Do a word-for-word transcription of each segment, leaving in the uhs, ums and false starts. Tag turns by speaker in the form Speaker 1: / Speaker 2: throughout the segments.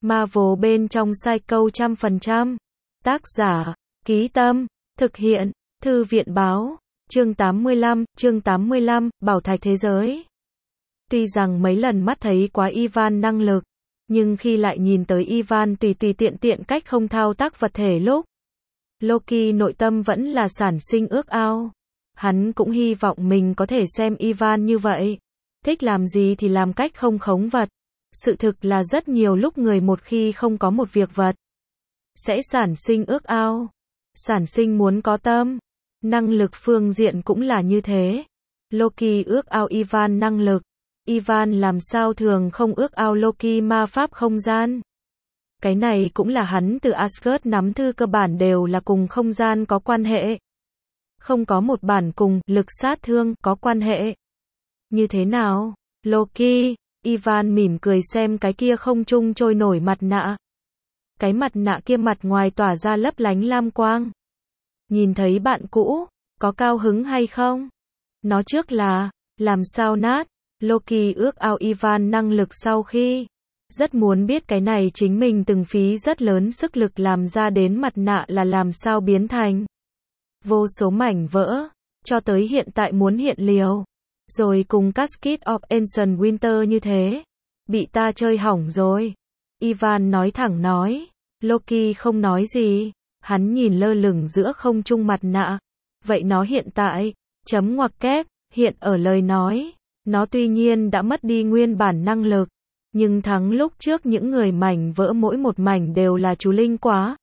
Speaker 1: Marvel bên trong Psycho trăm phần trăm. Tác giả, Ký Tâm, thực hiện, Thư viện báo, chương tám mươi lăm, chương tám mươi lăm, Bảo thạch thế giới. Tuy rằng mấy lần mắt thấy quá Ivan năng lực, nhưng khi lại nhìn tới Ivan tùy tùy tiện tiện cách không thao tác vật thể lúc, Loki nội tâm vẫn là sản sinh ước ao. Hắn cũng hy vọng mình có thể xem Ivan như vậy. Thích làm gì thì làm cách không khống vật. Sự thực là rất nhiều lúc người một khi không có một việc vật, sẽ sản sinh ước ao, sản sinh muốn có tâm. Năng lực phương diện cũng là như thế. Loki ước ao Ivan năng lực. Ivan làm sao thường không ước ao Loki ma pháp không gian. Cái này cũng là hắn từ Asgard nắm thư cơ bản đều là cùng không gian có quan hệ. Không có một bản cùng lực sát thương có quan hệ. Như thế nào? Loki, Ivan mỉm cười xem cái kia không trung trôi nổi mặt nạ. Cái mặt nạ kia mặt ngoài tỏa ra lấp lánh lam quang. Nhìn thấy bạn cũ, có cao hứng hay không? Nó trước là, làm sao nát? Loki ước ao Ivan năng lực sau khi, rất muốn biết cái này chính mình từng phí rất lớn sức lực làm ra đến mặt nạ là làm sao biến thành. Vô số mảnh vỡ, cho tới hiện tại muốn hiện liều. Rồi cùng Casket of Ancient Winter như thế. Bị ta chơi hỏng rồi. Ivan nói thẳng nói. Loki không nói gì. Hắn nhìn lơ lửng giữa không trung mặt nạ. Vậy nó hiện tại, chấm ngoặc kép, hiện ở lời nói. Nó tuy nhiên đã mất đi nguyên bản năng lực. Nhưng thắng lúc trước những người mảnh vỡ mỗi một mảnh đều là chú linh quá.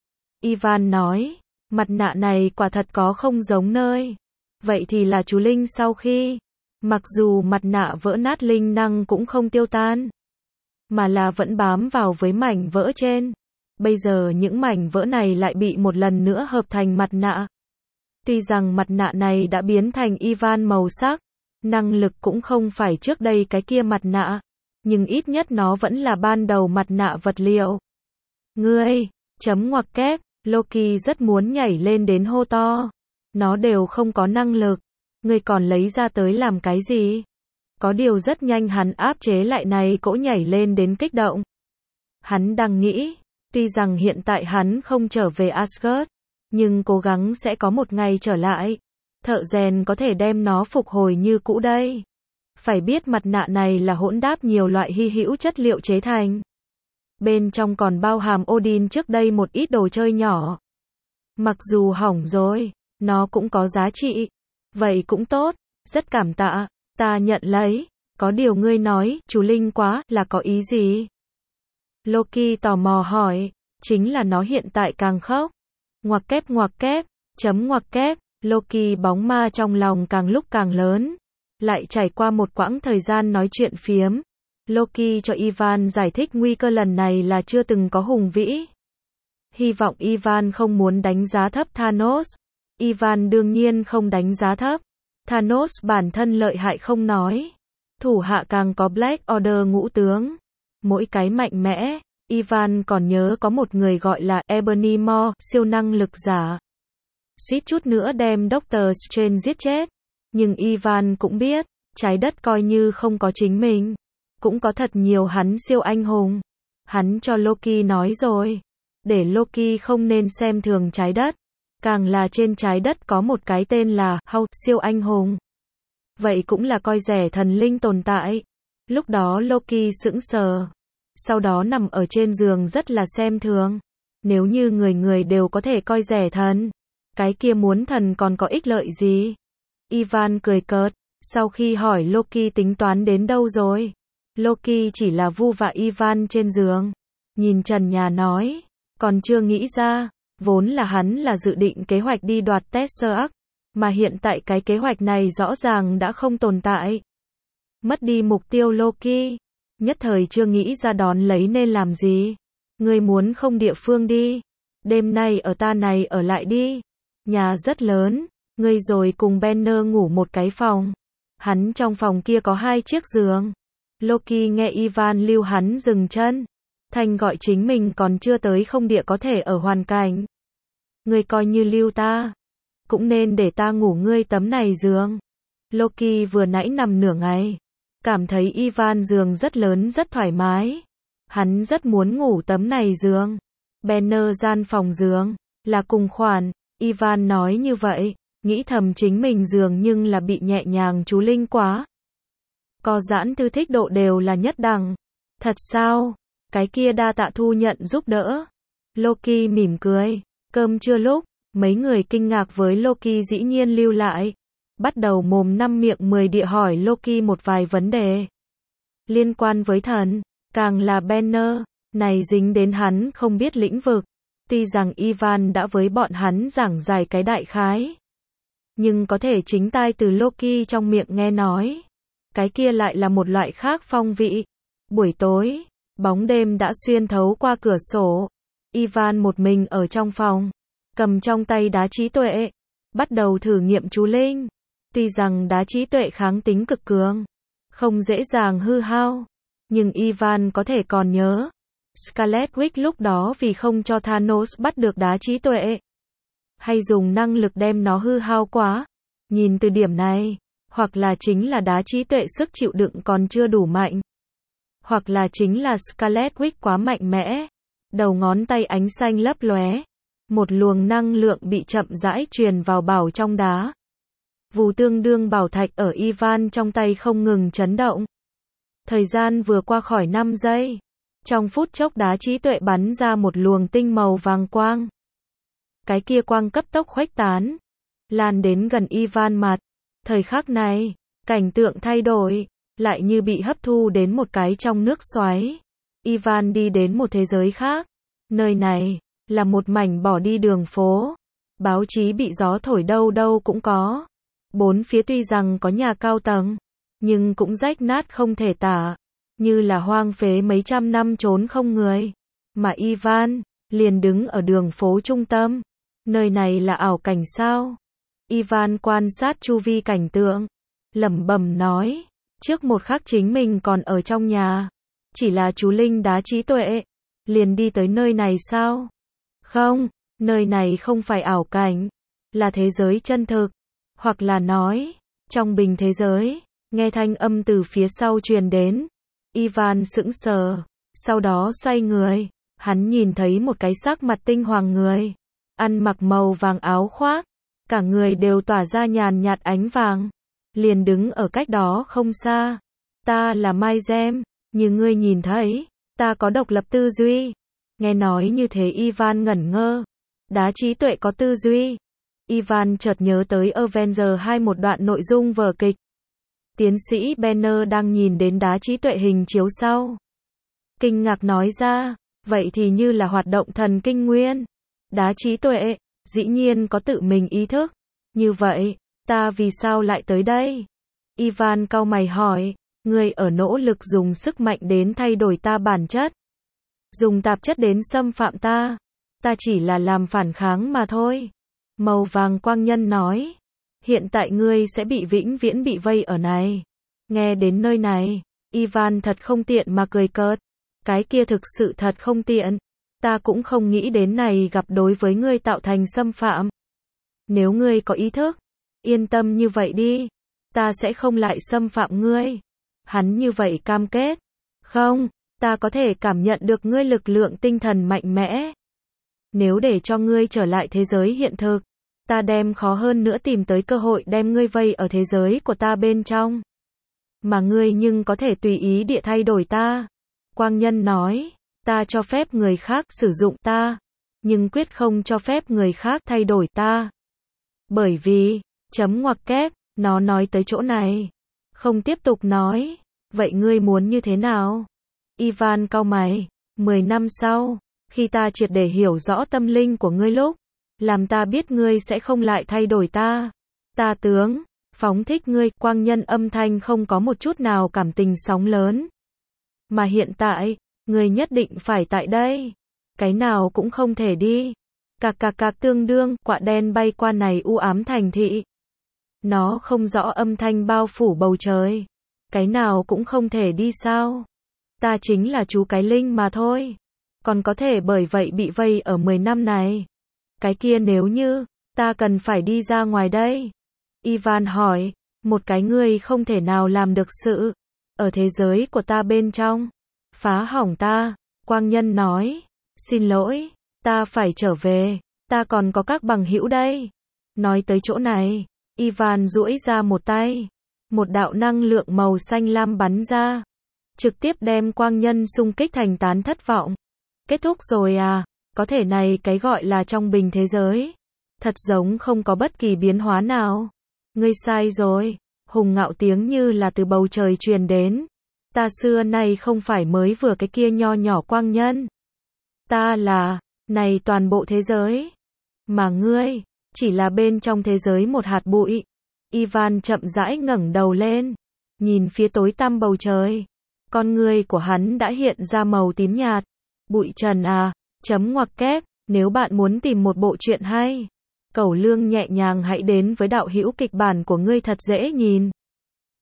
Speaker 1: Ivan nói. Mặt nạ này quả thật có không giống nơi. Vậy thì là chú linh sau khi. Mặc dù mặt nạ vỡ nát linh năng cũng không tiêu tan. Mà là vẫn bám vào với mảnh vỡ trên. Bây giờ những mảnh vỡ này lại bị một lần nữa hợp thành mặt nạ. Tuy rằng mặt nạ này đã biến thành Ivan màu sắc. Năng lực cũng không phải trước đây cái kia mặt nạ. Nhưng ít nhất nó vẫn là ban đầu mặt nạ vật liệu. Ngươi, chấm ngoặc kép, Loki rất muốn nhảy lên đến hô to. Nó đều không có năng lực. Ngươi còn lấy ra tới làm cái gì? Có điều rất nhanh hắn áp chế lại này cỗ nhảy lên đến kích động. Hắn đang nghĩ, tuy rằng hiện tại hắn không trở về Asgard, nhưng cố gắng sẽ có một ngày trở lại. Thợ rèn có thể đem nó phục hồi như cũ đây. Phải biết mặt nạ này là hỗn đáp nhiều loại hy hữu chất liệu chế thành. Bên trong còn bao hàm Odin trước đây một ít đồ chơi nhỏ. Mặc dù hỏng rồi, nó cũng có giá trị. Vậy cũng tốt, rất cảm tạ, ta nhận lấy. Có điều ngươi nói, chú linh quá, là có ý gì? Loki tò mò hỏi, chính là nó hiện tại càng khóc. Ngoặc kép ngoặc kép, chấm ngoặc kép, Loki bóng ma trong lòng càng lúc càng lớn. Lại trải qua một quãng thời gian nói chuyện phiếm. Loki cho Ivan giải thích nguy cơ lần này là chưa từng có hùng vĩ. Hy vọng Ivan không muốn đánh giá thấp Thanos. Ivan đương nhiên không đánh giá thấp. Thanos bản thân lợi hại không nói. Thủ hạ càng có Black Order ngũ tướng. Mỗi cái mạnh mẽ. Ivan còn nhớ có một người gọi là Ebony Maw, siêu năng lực giả. Suýt chút nữa đem Doctor Strange giết chết. Nhưng Ivan cũng biết, trái đất coi như không có chính mình. Cũng có thật nhiều hắn siêu anh hùng. Hắn cho Loki nói rồi. Để Loki không nên xem thường trái đất. Càng là trên trái đất có một cái tên là Hulk, siêu anh hùng. Vậy cũng là coi rẻ thần linh tồn tại. Lúc đó Loki sững sờ. Sau đó nằm ở trên giường rất là xem thường. Nếu như người người đều có thể coi rẻ thần, cái kia muốn thần còn có ích lợi gì? Ivan cười cợt. Sau khi hỏi Loki tính toán đến đâu rồi? Loki chỉ là vu vạ Ivan trên giường. Nhìn trần nhà nói. Còn chưa nghĩ ra. Vốn là hắn là dự định kế hoạch đi đoạt Tesseract. Mà hiện tại cái kế hoạch này rõ ràng đã không tồn tại. Mất đi mục tiêu Loki. Nhất thời chưa nghĩ ra đón lấy nên làm gì. Ngươi muốn không địa phương đi. Đêm nay ở ta này ở lại đi. Nhà rất lớn. Ngươi rồi cùng Banner ngủ một cái phòng. Hắn trong phòng kia có hai chiếc giường. Loki nghe Ivan lưu hắn dừng chân. Thành gọi chính mình còn chưa tới không địa có thể ở hoàn cảnh. Ngươi coi như lưu ta. Cũng nên để ta ngủ ngươi tấm này giường. Loki vừa nãy nằm nửa ngày. Cảm thấy Ivan giường rất lớn rất thoải mái. Hắn rất muốn ngủ tấm này giường. Banner gian phòng giường, là cùng khoản, Ivan nói như vậy, nghĩ thầm chính mình dường nhưng là bị nhẹ nhàng chú linh quá. Co giãn thư thích độ đều là nhất đẳng. Thật sao? Cái kia đa tạ thu nhận giúp đỡ. Loki mỉm cười. Cơm trưa lúc, mấy người kinh ngạc với Loki dĩ nhiên lưu lại. Bắt đầu mồm năm miệng mười địa hỏi Loki một vài vấn đề. Liên quan với thần, càng là Banner, này dính đến hắn không biết lĩnh vực. Tuy rằng Ivan đã với bọn hắn giảng giải cái đại khái. Nhưng có thể chính tai từ Loki trong miệng nghe nói. Cái kia lại là một loại khác phong vị. Buổi tối, bóng đêm đã xuyên thấu qua cửa sổ. Ivan một mình ở trong phòng, cầm trong tay đá trí tuệ, bắt đầu thử nghiệm chú linh. Tuy rằng đá trí tuệ kháng tính cực cường, không dễ dàng hư hao, nhưng Ivan có thể còn nhớ. Scarlet Witch lúc đó vì không cho Thanos bắt được đá trí tuệ, hay dùng năng lực đem nó hư hao quá. Nhìn từ điểm này, hoặc là chính là đá trí tuệ sức chịu đựng còn chưa đủ mạnh, hoặc là chính là Scarlet Witch quá mạnh mẽ. Đầu ngón tay ánh xanh lấp lóe, một luồng năng lượng bị chậm rãi truyền vào bảo trong đá. Vù tương đương bảo thạch ở Ivan trong tay không ngừng chấn động. Thời gian vừa qua khỏi năm giây. Trong phút chốc đá trí tuệ bắn ra một luồng tinh màu vàng quang. Cái kia quang cấp tốc khuếch tán, lan đến gần Ivan mặt. Thời khắc này, cảnh tượng thay đổi, lại như bị hấp thu đến một cái trong nước xoáy. Ivan đi đến một thế giới khác. Nơi này là một mảnh bỏ đi đường phố. Báo chí bị gió thổi đâu đâu cũng có. Bốn phía tuy rằng có nhà cao tầng, nhưng cũng rách nát không thể tả, như là hoang phế mấy trăm năm trốn không người. Mà Ivan liền đứng ở đường phố trung tâm. Nơi này là ảo cảnh sao? Ivan quan sát chu vi cảnh tượng, lẩm bẩm nói, trước một khắc chính mình còn ở trong nhà, chỉ là chú linh đá trí tuệ, liền đi tới nơi này sao? Không, nơi này không phải ảo cảnh, là thế giới chân thực, hoặc là nói, trong bình thế giới. Nghe thanh âm từ phía sau truyền đến, Ivan sững sờ, sau đó xoay người, hắn nhìn thấy một cái sắc mặt tinh hoàng người, ăn mặc màu vàng áo khoác, cả người đều tỏa ra nhàn nhạt ánh vàng, liền đứng ở cách đó không xa. Ta là Mai Gem, như ngươi nhìn thấy, ta có độc lập tư duy. Nghe nói như thế Ivan ngẩn ngơ, đá trí tuệ có tư duy. Ivan chợt nhớ tới Avengers hai một đoạn nội dung vở kịch. Tiến sĩ Banner đang nhìn đến đá trí tuệ hình chiếu sau. Kinh ngạc nói ra, vậy thì như là hoạt động thần kinh nguyên. Đá trí tuệ, dĩ nhiên có tự mình ý thức. Như vậy, ta vì sao lại tới đây? Ivan cau mày hỏi, ngươi ở nỗ lực dùng sức mạnh đến thay đổi ta bản chất. Dùng tạp chất đến xâm phạm ta. Ta chỉ là làm phản kháng mà thôi. Màu vàng quang nhân nói. Hiện tại ngươi sẽ bị vĩnh viễn bị vây ở này. Nghe đến nơi này, Ivan thật không tiện mà cười cợt. Cái kia thực sự thật không tiện. Ta cũng không nghĩ đến này gặp đối với ngươi tạo thành xâm phạm. Nếu ngươi có ý thức, yên tâm như vậy đi. Ta sẽ không lại xâm phạm ngươi. Hắn như vậy cam kết. Không, ta có thể cảm nhận được ngươi lực lượng tinh thần mạnh mẽ. Nếu để cho ngươi trở lại thế giới hiện thực, ta đem khó hơn nữa tìm tới cơ hội đem ngươi vây ở thế giới của ta bên trong. Mà ngươi nhưng có thể tùy ý địa thay đổi ta. Quang nhân nói, ta cho phép người khác sử dụng ta, nhưng quyết không cho phép người khác thay đổi ta. Bởi vì, chấm ngoặc kép, nó nói tới chỗ này. Không tiếp tục nói, vậy ngươi muốn như thế nào? Ivan cau mày, mười năm sau, khi ta triệt để hiểu rõ tâm linh của ngươi lúc, làm ta biết ngươi sẽ không lại thay đổi ta. Ta tướng, phóng thích ngươi, quang nhân âm thanh không có một chút nào cảm tình sóng lớn. Mà hiện tại, ngươi nhất định phải tại đây. Cái nào cũng không thể đi. Cạc cạc cạc tương đương, quạ đen bay qua này u ám thành thị. Nó không rõ âm thanh bao phủ bầu trời. Cái nào cũng không thể đi sao. Ta chính là chú cái linh mà thôi. Còn có thể bởi vậy bị vây ở mười năm này. Cái kia nếu như, ta cần phải đi ra ngoài đây. Ivan hỏi, một cái ngươi không thể nào làm được sự. Ở thế giới của ta bên trong. Phá hỏng ta. Quang Nhân nói, xin lỗi, ta phải trở về, ta còn có các bằng hữu đây. Nói tới chỗ này, Ivan duỗi ra một tay, một đạo năng lượng màu xanh lam bắn ra, trực tiếp đem Quang Nhân xung kích thành tán thất vọng. Kết thúc rồi à, có thể này cái gọi là trong bình thế giới, thật giống không có bất kỳ biến hóa nào. Ngươi sai rồi, Hùng Ngạo tiếng như là từ bầu trời truyền đến. Ta xưa nay không phải mới vừa cái kia nho nhỏ Quang Nhân. Ta là, này toàn bộ thế giới. Mà ngươi, chỉ là bên trong thế giới một hạt bụi. Ivan chậm rãi ngẩng đầu lên, nhìn phía tối tăm bầu trời. Con ngươi của hắn đã hiện ra màu tím nhạt. Bụi trần à, chấm ngoặc kép, nếu bạn muốn tìm một bộ truyện hay, Cẩu Lương nhẹ nhàng hãy đến với đạo hữu kịch bản của ngươi thật dễ nhìn.